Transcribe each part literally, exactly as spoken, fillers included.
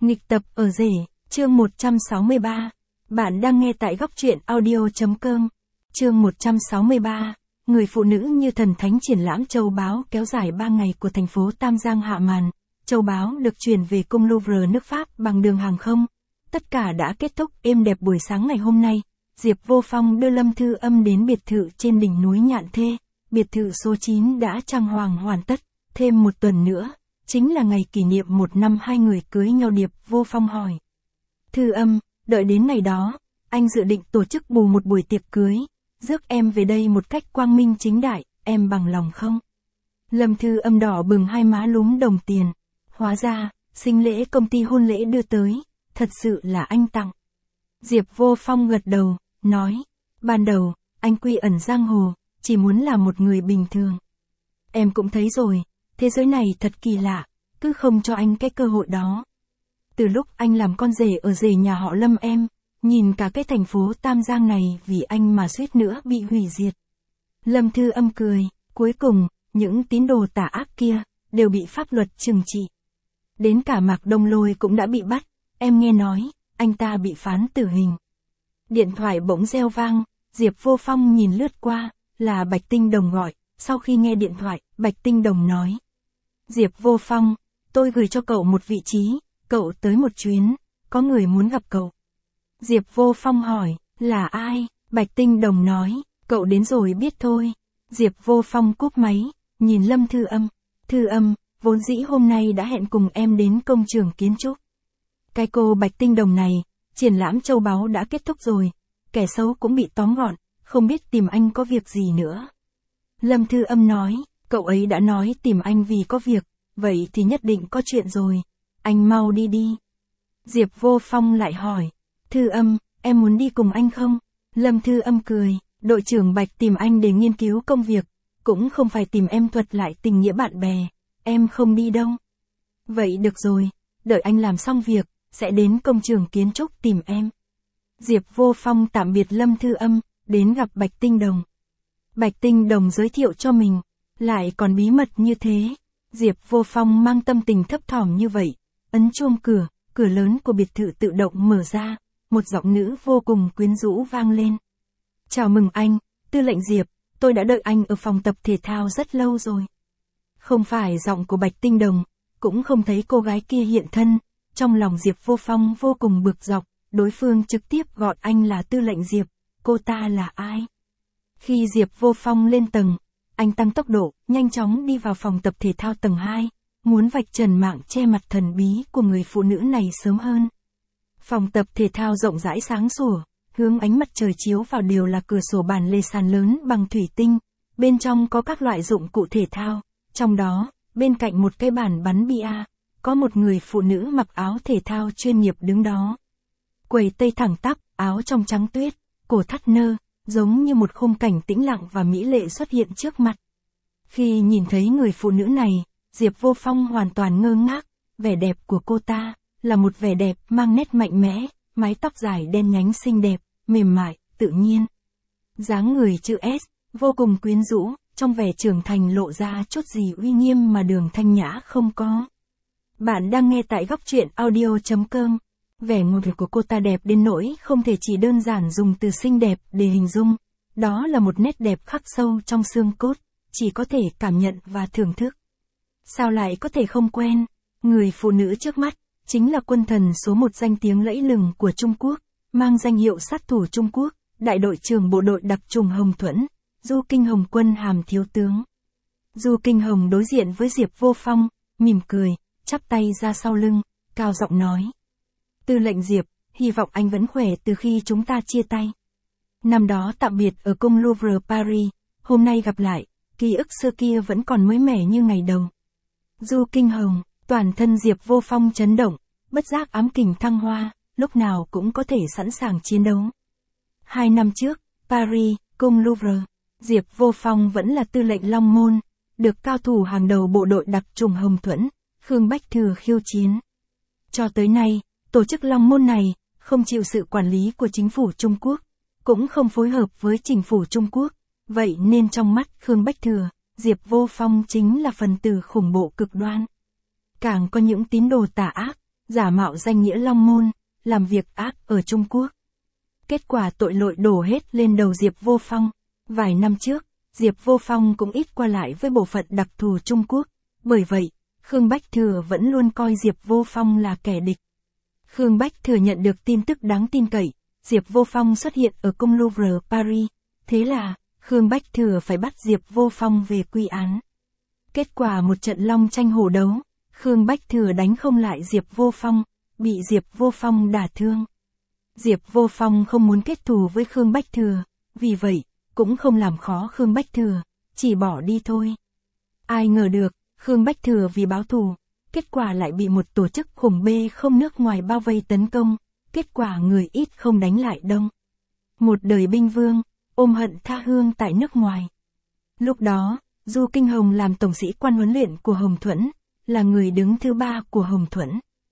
Nghịch tập ở rể, chương một trăm sáu mươi ba. Bạn đang nghe tại góc truyện audio.com. Chương một trăm sáu mươi ba. Người phụ nữ như thần thánh triển lãm châu báu kéo dài ba ngày của thành phố Tam Giang hạ màn. Châu báu được chuyển về cung Louvre nước Pháp bằng đường hàng không. Tất cả đã kết thúc êm đẹp buổi sáng ngày hôm nay. Diệp Vô Phong đưa Lâm Thư Âm đến biệt thự trên đỉnh núi Nhạn Thê. Biệt thự số chín đã trang hoàng hoàn tất. Thêm một tuần nữa, chính là ngày kỷ niệm một năm hai người cưới nhau. Diệp Vô Phong hỏi. Thư Âm, đợi đến ngày đó, anh dự định tổ chức bù một buổi tiệc cưới, rước em về đây một cách quang minh chính đại, em bằng lòng không? Lâm Thư Âm đỏ bừng hai má lúm đồng tiền. Hóa ra, sinh lễ công ty hôn lễ đưa tới, thật sự là anh tặng. Diệp Vô Phong gật đầu, nói, ban đầu, anh quy ẩn giang hồ, chỉ muốn là một người bình thường. Em cũng thấy rồi, thế giới này thật kỳ lạ, cứ không cho anh cái cơ hội đó. Từ lúc anh làm con rể ở rể nhà họ Lâm em, nhìn cả cái thành phố Tam Giang này vì anh mà suýt nữa bị hủy diệt. Lâm Thư Âm cười, cuối cùng, những tín đồ tà ác kia, đều bị pháp luật trừng trị. Đến cả Mạc Đông Lôi cũng đã bị bắt, em nghe nói, anh ta bị phán tử hình. Điện thoại bỗng reo vang, Diệp Vô Phong nhìn lướt qua, là Bạch Tinh Đồng gọi. Sau khi nghe điện thoại, Bạch Tinh Đồng nói. Diệp Vô Phong, tôi gửi cho cậu một vị trí, cậu tới một chuyến, có người muốn gặp cậu. Diệp Vô Phong hỏi, là ai? Bạch Tinh Đồng nói, cậu đến rồi biết thôi. Diệp Vô Phong cúp máy, nhìn Lâm Thư Âm. Thư Âm, vốn dĩ hôm nay đã hẹn cùng em đến công trường kiến trúc. Cái cô Bạch Tinh Đồng này, triển lãm châu báu đã kết thúc rồi, kẻ xấu cũng bị tóm gọn, không biết tìm anh có việc gì nữa. Lâm Thư Âm nói, cậu ấy đã nói tìm anh vì có việc, vậy thì nhất định có chuyện rồi, anh mau đi đi. Diệp Vô Phong lại hỏi, Thư Âm, em muốn đi cùng anh không? Lâm Thư Âm cười, đội trưởng Bạch tìm anh để nghiên cứu công việc, cũng không phải tìm em thuật lại tình nghĩa bạn bè, em không đi đâu. Vậy được rồi, đợi anh làm xong việc, sẽ đến công trường kiến trúc tìm em. Diệp Vô Phong tạm biệt Lâm Thư Âm, đến gặp Bạch Tinh Đồng. Bạch Tinh Đồng giới thiệu cho mình, lại còn bí mật như thế. Diệp Vô Phong mang tâm tình thấp thỏm như vậy, ấn chuông cửa, cửa lớn của biệt thự tự động mở ra, một giọng nữ vô cùng quyến rũ vang lên. Chào mừng anh, Tư lệnh Diệp, tôi đã đợi anh ở phòng tập thể thao rất lâu rồi. Không phải giọng của Bạch Tinh Đồng, cũng không thấy cô gái kia hiện thân, trong lòng Diệp Vô Phong vô cùng bực dọc, đối phương trực tiếp gọi anh là Tư lệnh Diệp, cô ta là ai? Khi Diệp Vô Phong lên tầng, anh tăng tốc độ, nhanh chóng đi vào phòng tập thể thao tầng hai, muốn vạch trần mạng che mặt thần bí của người phụ nữ này sớm hơn. Phòng tập thể thao rộng rãi sáng sủa, hướng ánh mặt trời chiếu vào đều là cửa sổ bàn lề sàn lớn bằng thủy tinh, bên trong có các loại dụng cụ thể thao, trong đó, bên cạnh một cái bàn bắn bia, có một người phụ nữ mặc áo thể thao chuyên nghiệp đứng đó. Quầy tây thẳng tắp, áo trong trắng tuyết, cổ thắt nơ, giống như một khung cảnh tĩnh lặng và mỹ lệ xuất hiện trước mặt. Khi nhìn thấy người phụ nữ này, Diệp Vô Phong hoàn toàn ngơ ngác, vẻ đẹp của cô ta, là một vẻ đẹp mang nét mạnh mẽ, mái tóc dài đen nhánh xinh đẹp, mềm mại, tự nhiên. Dáng người chữ S, vô cùng quyến rũ, trong vẻ trưởng thành lộ ra chút gì uy nghiêm mà Đường Thanh Nhã không có. Bạn đang nghe tại góc truyện audio.com. Vẻ ngoài của cô ta đẹp đến nỗi không thể chỉ đơn giản dùng từ xinh đẹp để hình dung. Đó là một nét đẹp khắc sâu trong xương cốt, chỉ có thể cảm nhận và thưởng thức. Sao lại có thể không quen? Người phụ nữ trước mắt, chính là quân thần số một danh tiếng lẫy lừng của Trung Quốc, mang danh hiệu sát thủ Trung Quốc, đại đội trưởng bộ đội đặc trùng Hồng Thuẫn, Du Kinh Hồng Quân hàm thiếu tướng. Du Kinh Hồng đối diện với Diệp Vô Phong, mỉm cười, chắp tay ra sau lưng, cao giọng nói. Tư lệnh Diệp, hy vọng anh vẫn khỏe từ khi chúng ta chia tay. Năm đó tạm biệt ở cung Louvre Paris, hôm nay gặp lại, ký ức xưa kia vẫn còn mới mẻ như ngày đầu. Du Kinh Hồng, toàn thân Diệp Vô Phong chấn động, bất giác ám kình thăng hoa, lúc nào cũng có thể sẵn sàng chiến đấu. Hai năm trước, Paris, cung Louvre, Diệp Vô Phong vẫn là tư lệnh Long Môn, được cao thủ hàng đầu bộ đội đặc trùng Hồng Thuẫn, Khương Bách Thừa khiêu chiến. Cho tới nay, tổ chức Long Môn này, không chịu sự quản lý của chính phủ Trung Quốc, cũng không phối hợp với chính phủ Trung Quốc, vậy nên trong mắt Khương Bách Thừa, Diệp Vô Phong chính là phần tử khủng bộ cực đoan. Càng có những tín đồ tà ác, giả mạo danh nghĩa Long Môn, làm việc ác ở Trung Quốc. Kết quả tội lỗi đổ hết lên đầu Diệp Vô Phong. Vài năm trước, Diệp Vô Phong cũng ít qua lại với bộ phận đặc thù Trung Quốc. Bởi vậy, Khương Bách Thừa vẫn luôn coi Diệp Vô Phong là kẻ địch. Khương Bách Thừa nhận được tin tức đáng tin cậy, Diệp Vô Phong xuất hiện ở cung Louvre Paris. Thế là, Khương Bách Thừa phải bắt Diệp Vô Phong về quy án. Kết quả một trận long tranh hổ đấu, Khương Bách Thừa đánh không lại Diệp Vô Phong, bị Diệp Vô Phong đả thương. Diệp Vô Phong không muốn kết thù với Khương Bách Thừa, vì vậy, cũng không làm khó Khương Bách Thừa, chỉ bỏ đi thôi. Ai ngờ được, Khương Bách Thừa vì báo thù, kết quả lại bị một tổ chức khủng bê không nước ngoài bao vây tấn công, kết quả người ít không đánh lại đông. Một đời binh vương, ôm hận tha hương tại nước ngoài. Lúc đó, Du Kinh Hồng làm tổng sĩ quan huấn luyện của Hồng Thuẫn, là người đứng thứ ba của Hồng Thuẫn.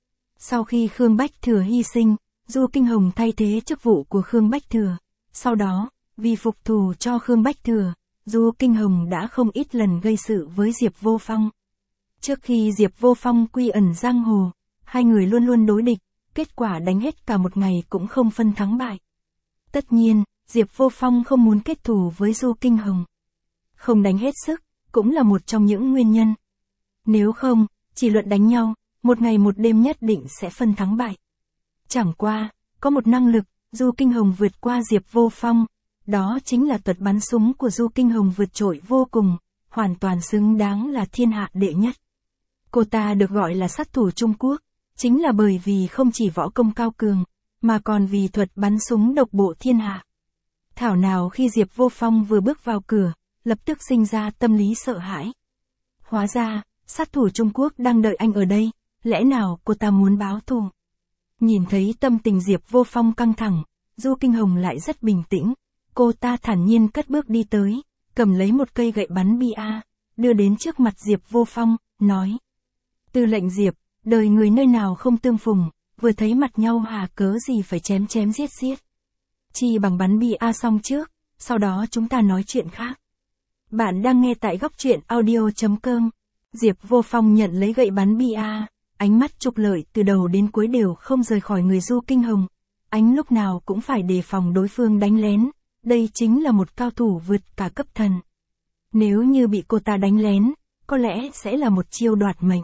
Sau khi Khương Bách Thừa hy sinh, Du Kinh Hồng thay thế chức vụ của Khương Bách Thừa. Sau đó, vì phục thù cho Khương Bách Thừa, Du Kinh Hồng đã không ít lần gây sự với Diệp Vô Phong. Trước khi Diệp Vô Phong quy ẩn giang hồ, hai người luôn luôn đối địch, kết quả đánh hết cả một ngày cũng không phân thắng bại. Tất nhiên, Diệp Vô Phong không muốn kết thù với Du Kinh Hồng. Không đánh hết sức, cũng là một trong những nguyên nhân. Nếu không, chỉ luận đánh nhau, một ngày một đêm nhất định sẽ phân thắng bại. Chẳng qua, có một năng lực, Du Kinh Hồng vượt qua Diệp Vô Phong, đó chính là thuật bắn súng của Du Kinh Hồng vượt trội vô cùng, hoàn toàn xứng đáng là thiên hạ đệ nhất. Cô ta được gọi là sát thủ Trung Quốc, chính là bởi vì không chỉ võ công cao cường, mà còn vì thuật bắn súng độc bộ thiên hạ. Thảo nào khi Diệp Vô Phong vừa bước vào cửa, lập tức sinh ra tâm lý sợ hãi. Hóa ra, sát thủ Trung Quốc đang đợi anh ở đây, lẽ nào cô ta muốn báo thù? Nhìn thấy tâm tình Diệp Vô Phong căng thẳng, Du Kinh Hồng lại rất bình tĩnh, cô ta thản nhiên cất bước đi tới, cầm lấy một cây gậy bắn bia, đưa đến trước mặt Diệp Vô Phong, nói. Tư lệnh Diệp, đời người nơi nào không tương phùng, vừa thấy mặt nhau hà cớ gì phải chém chém giết giết. Chỉ bằng bắn bia xong trước, sau đó chúng ta nói chuyện khác. Bạn đang nghe tại góc truyện audio chấm com. Diệp Vô Phong nhận lấy gậy bắn bia, ánh mắt trục lợi từ đầu đến cuối đều không rời khỏi người Du Kinh Hồng. Ánh lúc nào cũng phải đề phòng đối phương đánh lén, đây chính là một cao thủ vượt cả cấp thần. Nếu như bị cô ta đánh lén, có lẽ sẽ là một chiêu đoạt mệnh.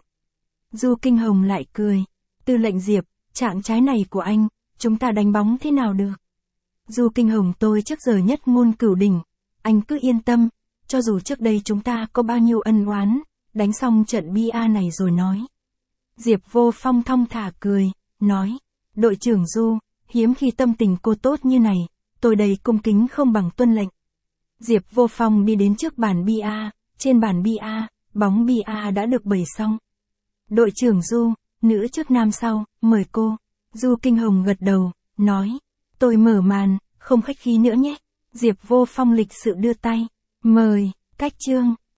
Du Kinh Hồng lại cười. Tư lệnh Diệp, trạng trái này của anh, chúng ta đánh bóng thế nào được? Du Kinh Hồng tôi trước giờ nhất ngôn cửu đỉnh, anh cứ yên tâm, cho dù trước đây chúng ta có bao nhiêu ân oán, đánh xong trận bia này rồi nói. Diệp Vô Phong thong thả cười, nói, đội trưởng Du, hiếm khi tâm tình cô tốt như này, tôi đây cung kính không bằng tuân lệnh. Diệp Vô Phong đi đến trước bàn bia, trên bàn bia, bóng bia đã được bày xong. Đội trưởng Du, nữ trước nam sau, mời cô. Du Kinh Hồng gật đầu, nói, tôi mở màn, không khách khí nữa nhé. Diệp Vô Phong lịch sự đưa tay, mời, cách chương.